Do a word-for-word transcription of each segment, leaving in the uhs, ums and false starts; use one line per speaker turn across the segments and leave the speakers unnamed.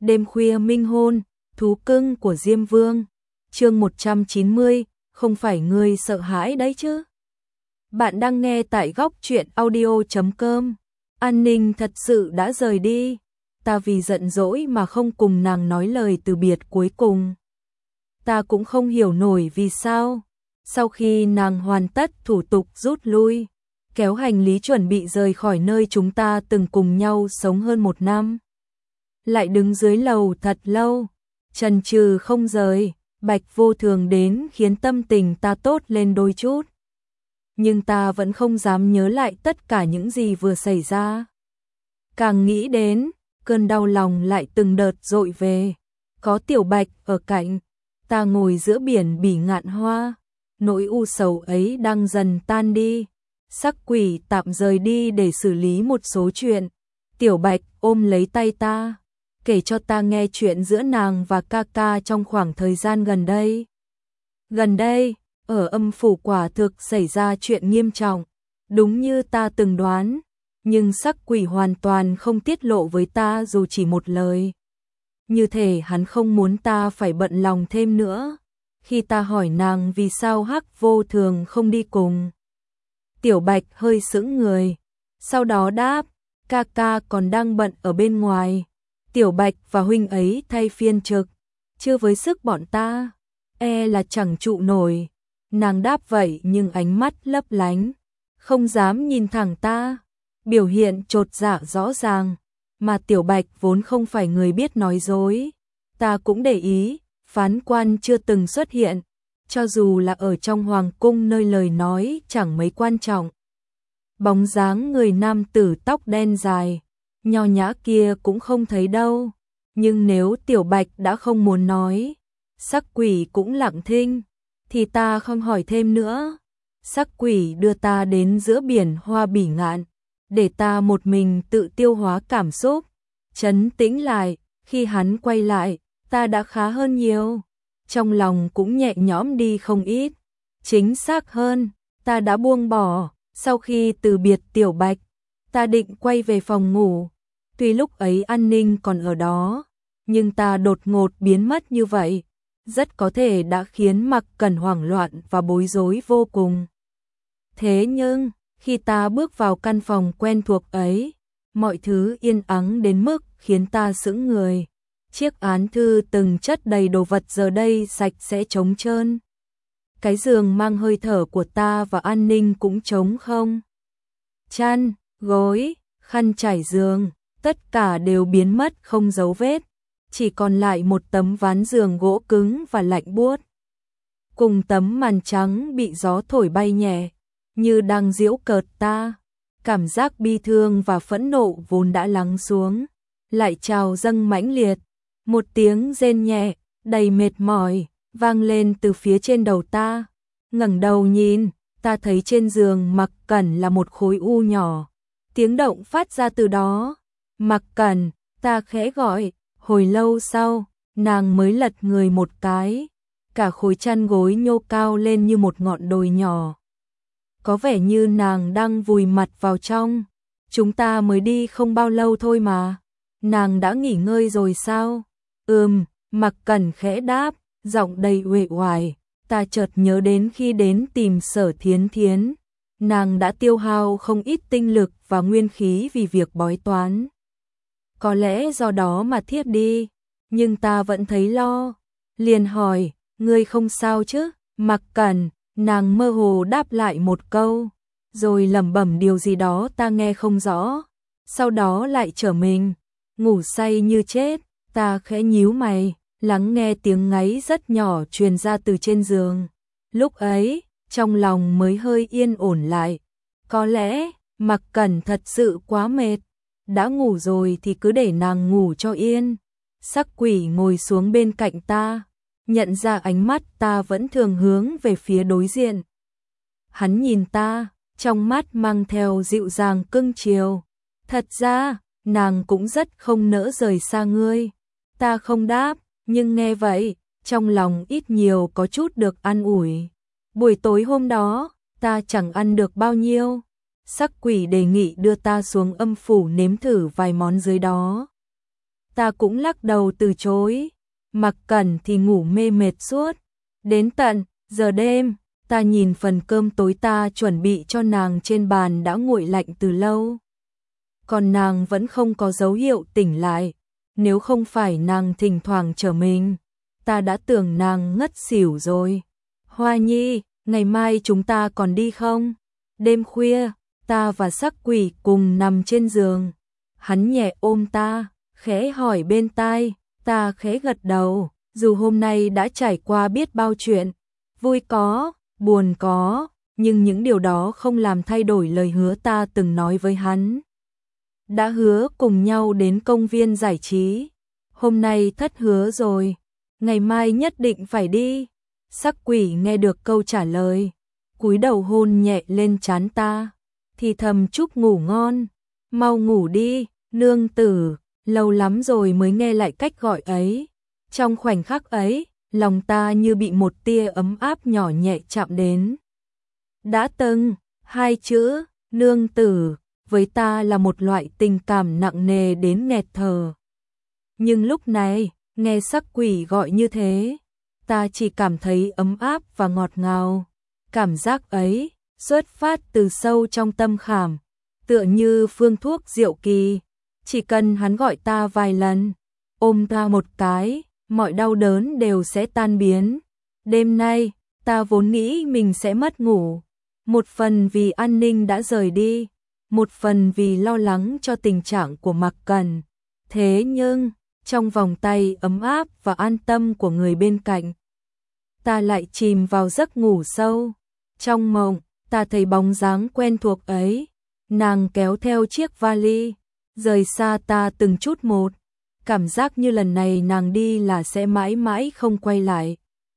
Đêm khuya minh hôn, thú cưng của Diêm Vương. Chương một trăm chín mươi, không phải ngươi sợ hãi đấy chứ. Bạn đang nghe tại góc truyện audio chấm com. An Ninh thật sự đã rời đi. Ta vì giận dỗi mà không cùng nàng nói lời từ biệt cuối cùng. Ta cũng không hiểu nổi vì sao. Sau khi nàng hoàn tất thủ tục rút lui, kéo hành lý chuẩn bị rời khỏi nơi chúng ta từng cùng nhau sống hơn một năm, lại đứng dưới lầu thật lâu, chần chừ không rời. Bạch Vô Thường đến khiến tâm tình ta tốt lên đôi chút. Nhưng ta vẫn không dám nhớ lại tất cả những gì vừa xảy ra. Càng nghĩ đến, cơn đau lòng lại từng đợt dội về. Có Tiểu Bạch ở cạnh, ta ngồi giữa biển bỉ ngạn hoa, nỗi u sầu ấy đang dần tan đi. Sắc Quỷ tạm rời đi để xử lý một số chuyện. Tiểu Bạch ôm lấy tay ta, kể cho ta nghe chuyện giữa nàng và ca ca trong khoảng thời gian gần đây. Gần đây, ở Âm Phủ quả thực xảy ra chuyện nghiêm trọng, đúng như ta từng đoán, nhưng Sắc Quỷ hoàn toàn không tiết lộ với ta dù chỉ một lời. Như thể hắn không muốn ta phải bận lòng thêm nữa. Khi ta hỏi nàng vì sao Hắc Vô Thường không đi cùng, Tiểu Bạch hơi sững người, sau đó đáp, ca ca còn đang bận ở bên ngoài. Tiểu Bạch và huynh ấy thay phiên trực, chưa với sức bọn ta, e là chẳng trụ nổi. Nàng đáp vậy nhưng ánh mắt lấp lánh, không dám nhìn thẳng ta, biểu hiện chột dạ rõ ràng, mà Tiểu Bạch vốn không phải người biết nói dối. Ta cũng để ý, phán quan chưa từng xuất hiện, cho dù là ở trong hoàng cung nơi lời nói chẳng mấy quan trọng. Bóng dáng người nam tử tóc đen dài, nho nhã kia cũng không thấy đâu. Nhưng nếu Tiểu Bạch đã không muốn nói, Sắc Quỷ cũng lặng thinh, thì ta không hỏi thêm nữa. Sắc Quỷ đưa ta đến giữa biển hoa bỉ ngạn, để ta một mình tự tiêu hóa cảm xúc, trấn tĩnh lại. Khi hắn quay lại, ta đã khá hơn nhiều, trong lòng cũng nhẹ nhõm đi không ít. Chính xác hơn, ta đã buông bỏ. Sau khi từ biệt Tiểu Bạch, ta định quay về phòng ngủ. Tuy lúc ấy An Ninh còn ở đó, nhưng ta đột ngột biến mất như vậy, rất có thể đã khiến Mặc Cẩn hoảng loạn và bối rối vô cùng. Thế nhưng, khi ta bước vào căn phòng quen thuộc ấy, mọi thứ yên ắng đến mức khiến ta sững người. Chiếc án thư từng chất đầy đồ vật giờ đây sạch sẽ trống trơn. Cái giường mang hơi thở của ta và An Ninh cũng trống không. Chăn, gối, khăn trải giường, tất cả đều biến mất không dấu vết, chỉ còn lại một tấm ván giường gỗ cứng và lạnh buốt, cùng tấm màn trắng bị gió thổi bay nhẹ, như đang giễu cợt ta. Cảm giác bi thương và phẫn nộ vốn đã lắng xuống, lại trào dâng mãnh liệt. Một tiếng rên nhẹ, đầy mệt mỏi, vang lên từ phía trên đầu ta. Ngẩng đầu nhìn, ta thấy trên giường Mặc Cẩn là một khối u nhỏ. Tiếng động phát ra từ đó. Mặc Cẩn, ta khẽ gọi. Hồi lâu sau, nàng mới lật người một cái. Cả khối chăn gối nhô cao lên như một ngọn đồi nhỏ. Có vẻ như nàng đang vùi mặt vào trong. Chúng ta mới đi không bao lâu thôi mà. Nàng đã nghỉ ngơi rồi sao? Ừm, Mặc Cẩn khẽ đáp, giọng đầy uể oải. Ta chợt nhớ đến khi đến tìm Sở Thiến Thiến, nàng đã tiêu hao không ít tinh lực và nguyên khí vì việc bói toán. Có lẽ do đó mà thiếp đi, nhưng ta vẫn thấy lo. Liền hỏi, ngươi không sao chứ? Mặc Cẩn, nàng mơ hồ đáp lại một câu, rồi lẩm bẩm điều gì đó ta nghe không rõ. Sau đó lại trở mình, ngủ say như chết. Ta khẽ nhíu mày, lắng nghe tiếng ngáy rất nhỏ truyền ra từ trên giường. Lúc ấy, trong lòng mới hơi yên ổn lại. Có lẽ, Mặc Cẩn thật sự quá mệt. Đã ngủ rồi thì cứ để nàng ngủ cho yên. Sắc Quỷ ngồi xuống bên cạnh ta, nhận ra ánh mắt ta vẫn thường hướng về phía đối diện. Hắn nhìn ta, trong mắt mang theo dịu dàng cưng chiều. Thật ra, nàng cũng rất không nỡ rời xa ngươi. Ta không đáp, nhưng nghe vậy, trong lòng ít nhiều có chút được an ủi. Buổi tối hôm đó, ta chẳng ăn được bao nhiêu. Sắc Quỷ đề nghị đưa ta xuống Âm Phủ nếm thử vài món dưới đó. ta cũng lắc đầu từ chối. Mặc Cẩn thì ngủ mê mệt suốt. Đến tận giờ đêm, ta nhìn phần cơm tối ta chuẩn bị cho nàng trên bàn đã nguội lạnh từ lâu. Còn nàng vẫn không có dấu hiệu tỉnh lại. Nếu không phải nàng thỉnh thoảng trở mình, ta đã tưởng nàng ngất xỉu rồi. Hoa Nhi, ngày mai chúng ta còn đi không? Đêm khuya, ta và Sắc Quỷ cùng nằm trên giường. Hắn nhẹ ôm ta, khẽ hỏi bên tai, ta khẽ gật đầu. Dù hôm nay đã trải qua biết bao chuyện, vui có, buồn có, nhưng những điều đó không làm thay đổi lời hứa ta từng nói với hắn. Đã hứa cùng nhau đến công viên giải trí. Hôm nay thất hứa rồi, ngày mai nhất định phải đi. Sắc Quỷ nghe được câu trả lời, cúi đầu hôn nhẹ lên trán ta, thì thầm chúc ngủ ngon. Mau ngủ đi, nương tử. Lâu lắm rồi mới nghe lại cách gọi ấy. Trong khoảnh khắc ấy, lòng ta như bị một tia ấm áp nhỏ nhẹ chạm đến. Đã từng, hai chữ, nương tử, với ta là một loại tình cảm nặng nề đến nghẹt thở. Nhưng lúc này, nghe Sắc Quỷ gọi như thế, ta chỉ cảm thấy ấm áp và ngọt ngào. Cảm giác ấy, xuất phát từ sâu trong tâm khảm, tựa như phương thuốc diệu kỳ. Chỉ cần hắn gọi ta vài lần, ôm ta một cái, mọi đau đớn đều sẽ tan biến. Đêm nay, ta vốn nghĩ mình sẽ mất ngủ. Một phần vì an ninh đã rời đi, một phần vì lo lắng cho tình trạng của Mặc Cẩn. Thế nhưng, trong vòng tay ấm áp và an tâm của người bên cạnh, ta lại chìm vào giấc ngủ sâu. Trong mộng, ta thấy bóng dáng quen thuộc ấy. Nàng kéo theo chiếc vali, rời xa ta từng chút một. Cảm giác như lần này nàng đi là sẽ mãi mãi không quay lại.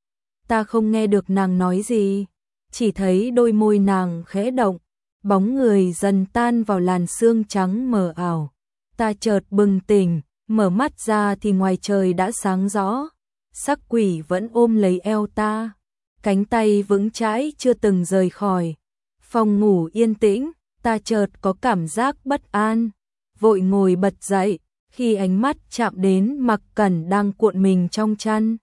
Ta không nghe được nàng nói gì, chỉ thấy đôi môi nàng khẽ động, bóng người dần tan vào làn sương trắng mờ ảo. Ta chợt bừng tỉnh, mở mắt ra thì ngoài trời đã sáng rõ. Sắc Quỷ vẫn ôm lấy eo ta, cánh tay vững chãi chưa từng rời khỏi. Phòng ngủ yên tĩnh, ta chợt có cảm giác bất an, vội ngồi bật dậy, khi ánh mắt chạm đến Mặc Cẩn đang cuộn mình trong chăn.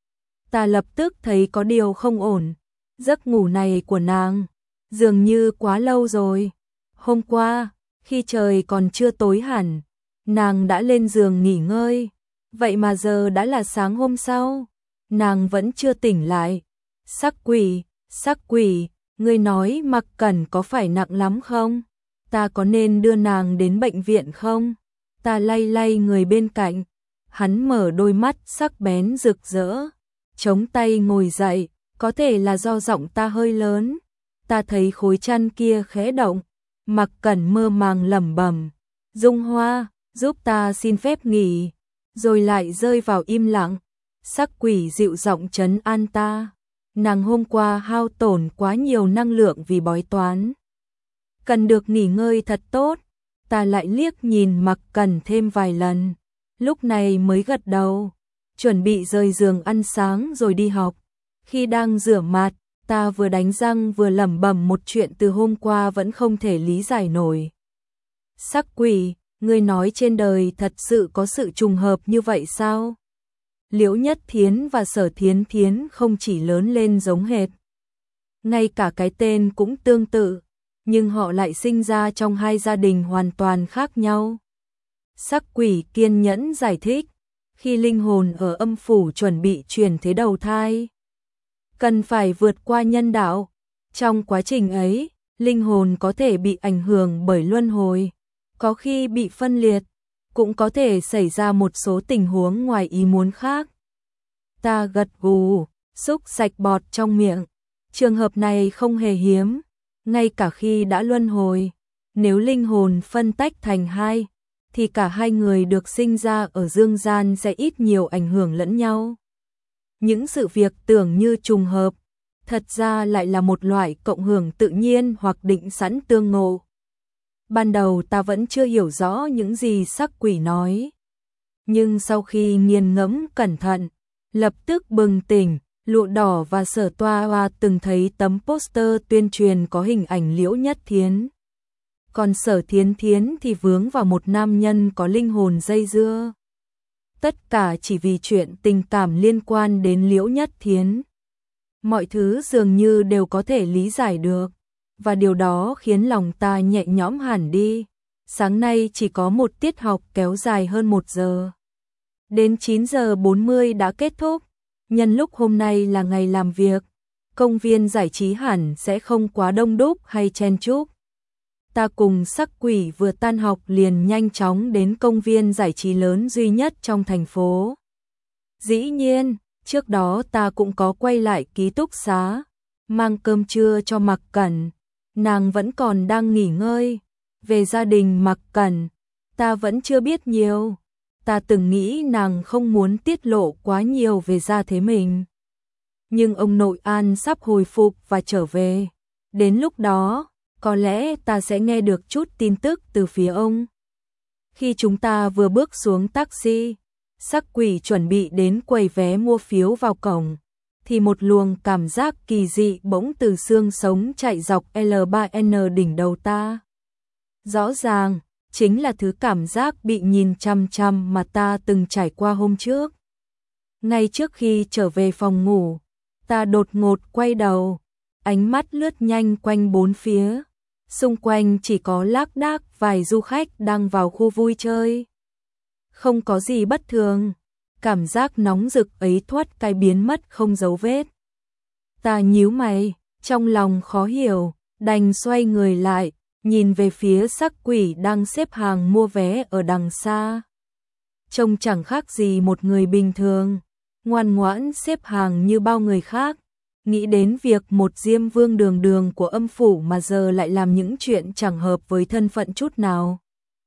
Ta lập tức thấy có điều không ổn, giấc ngủ này của nàng, dường như quá lâu rồi. Hôm qua, khi trời còn chưa tối hẳn, nàng đã lên giường nghỉ ngơi, vậy mà giờ đã là sáng hôm sau, nàng vẫn chưa tỉnh lại. Sắc Quỷ, Sắc Quỷ, ngươi nói Mặc Cẩn có phải nặng lắm không? Ta có nên đưa nàng đến bệnh viện không? Ta lay lay người bên cạnh, hắn mở đôi mắt sắc bén rực rỡ, chống tay ngồi dậy, có thể là do giọng ta hơi lớn. Ta thấy khối chăn kia khẽ động, Mặc Cẩn mơ màng lẩm bẩm, Dung Hoa, giúp ta xin phép nghỉ, rồi lại rơi vào im lặng. Sắc Quỷ dịu giọng trấn an ta, nàng hôm qua hao tổn quá nhiều năng lượng vì bói toán, cần được nghỉ ngơi thật tốt. Ta lại liếc nhìn Mặc Cẩn thêm vài lần, lúc này mới gật đầu, chuẩn bị rời giường ăn sáng rồi đi học. Khi đang rửa mặt, ta vừa đánh răng vừa lẩm bẩm một chuyện từ hôm qua vẫn không thể lý giải nổi. Sắc Quỷ, ngươi nói trên đời thật sự có sự trùng hợp như vậy sao? Liễu Nhất Thiến và Sở Thiến Thiến không chỉ lớn lên giống hệt, ngay cả cái tên cũng tương tự, nhưng họ lại sinh ra trong hai gia đình hoàn toàn khác nhau. Sắc Quỷ kiên nhẫn giải thích, khi linh hồn ở âm phủ chuẩn bị chuyển thế đầu thai, cần phải vượt qua nhân đạo. Trong quá trình ấy, linh hồn có thể bị ảnh hưởng bởi luân hồi, có khi bị phân liệt, cũng có thể xảy ra một số tình huống ngoài ý muốn khác. Ta gật gù, xúc sạch bọt trong miệng. Trường hợp này không hề hiếm, ngay cả khi đã luân hồi, nếu linh hồn phân tách thành hai, thì cả hai người được sinh ra ở dương gian sẽ ít nhiều ảnh hưởng lẫn nhau. Những sự việc tưởng như trùng hợp, thật ra lại là một loại cộng hưởng tự nhiên hoặc định sẵn tương ngộ. Ban đầu ta vẫn chưa hiểu rõ những gì Sắc Quỷ nói, nhưng sau khi nghiền ngẫm cẩn thận, lập tức bừng tỉnh. Lụa Đỏ và Sở Toa Hoa từng thấy tấm poster tuyên truyền có hình ảnh Liễu Nhất Thiến, còn Sở Thiến Thiến thì vướng vào một nam nhân có linh hồn dây dưa. tất cả chỉ vì chuyện tình cảm liên quan đến Liễu Nhất Thiến. Mọi thứ dường như đều có thể lý giải được, và điều đó khiến lòng ta nhẹ nhõm hẳn đi. Sáng nay chỉ có một tiết học kéo dài hơn một giờ. Đến chín giờ bốn mươi đã kết thúc. Nhân lúc hôm nay là ngày làm việc, công viên giải trí hẳn sẽ không quá đông đúc hay chen chúc. Ta cùng Sắc Quỷ vừa tan học liền nhanh chóng đến công viên giải trí lớn duy nhất trong thành phố. Dĩ nhiên, trước đó ta cũng có quay lại ký túc xá, mang cơm trưa cho Mạc Cẩn, nàng vẫn còn đang nghỉ ngơi. Về gia đình Mạc Cẩn, ta vẫn chưa biết nhiều. Ta từng nghĩ nàng không muốn tiết lộ quá nhiều về gia thế mình. Nhưng ông nội An sắp hồi phục và trở về. Đến lúc đó, có lẽ ta sẽ nghe được chút tin tức từ phía ông. Khi chúng ta vừa bước xuống taxi, Sắc Quỷ chuẩn bị đến quầy vé mua phiếu vào cổng, thì một luồng cảm giác kỳ dị bỗng từ xương sống chạy dọc L ba N đỉnh đầu ta. Rõ ràng, chính là thứ cảm giác bị nhìn chằm chằm mà ta từng trải qua hôm trước. Ngay trước khi trở về phòng ngủ, ta đột ngột quay đầu, ánh mắt lướt nhanh quanh bốn phía. Xung quanh chỉ có lác đác vài du khách đang vào khu vui chơi. Không có gì bất thường, cảm giác nóng rực ấy thoát cái biến mất không dấu vết. Ta nhíu mày, trong lòng khó hiểu, đành xoay người lại, nhìn về phía Sắc Quỷ đang xếp hàng mua vé ở đằng xa. Trông chẳng khác gì một người bình thường, ngoan ngoãn xếp hàng như bao người khác. Nghĩ đến việc một Diêm Vương đường đường của âm phủ mà giờ lại làm những chuyện chẳng hợp với thân phận chút nào.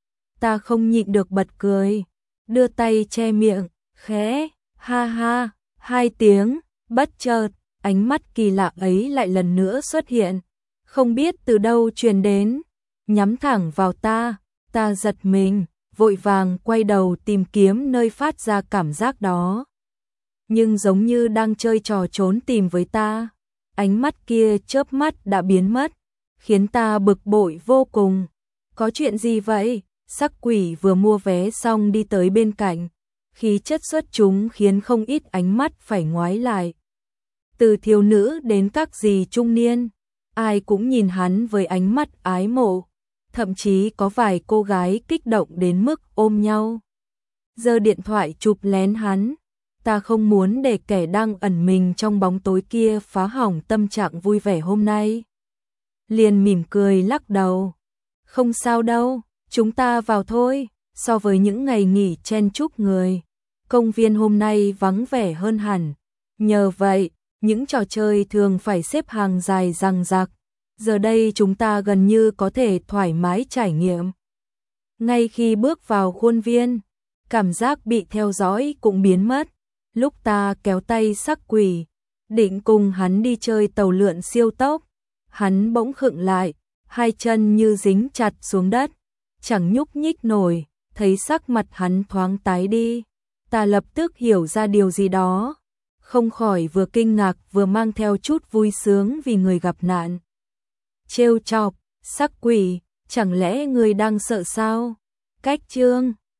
Ta không nhịn được bật cười, đưa tay che miệng, khẽ, ha ha, hai tiếng, bất chợt, ánh mắt kỳ lạ ấy lại lần nữa xuất hiện, không biết từ đâu truyền đến, nhắm thẳng vào ta. Ta giật mình, vội vàng quay đầu tìm kiếm nơi phát ra cảm giác đó. Nhưng giống như đang chơi trò trốn tìm với ta, ánh mắt kia chớp mắt đã biến mất, khiến ta bực bội vô cùng. Có chuyện gì vậy? Sắc Quỷ vừa mua vé xong đi tới bên cạnh, khí chất xuất chúng khiến không ít ánh mắt phải ngoái lại. Từ thiếu nữ đến các dì trung niên, ai cũng nhìn hắn với ánh mắt ái mộ, thậm chí có vài cô gái kích động đến mức ôm nhau, giơ điện thoại chụp lén hắn. Ta không muốn để kẻ đang ẩn mình trong bóng tối kia phá hỏng tâm trạng vui vẻ hôm nay. Liền mỉm cười lắc đầu. Không sao đâu, chúng ta vào thôi. So với những ngày nghỉ chen chúc người, công viên hôm nay vắng vẻ hơn hẳn. Nhờ vậy, những trò chơi thường phải xếp hàng dài dằng dặc, giờ đây chúng ta gần như có thể thoải mái trải nghiệm. Ngay khi bước vào khuôn viên, cảm giác bị theo dõi cũng biến mất. Lúc ta kéo tay Sắc Quỷ, định cùng hắn đi chơi tàu lượn siêu tốc, hắn bỗng khựng lại, hai chân như dính chặt xuống đất, chẳng nhúc nhích nổi. Thấy sắc mặt hắn thoáng tái đi, ta lập tức hiểu ra điều gì đó, không khỏi vừa kinh ngạc vừa mang theo chút vui sướng vì người gặp nạn. Trêu chọc, Sắc Quỷ, chẳng lẽ người đang sợ sao? Cách chương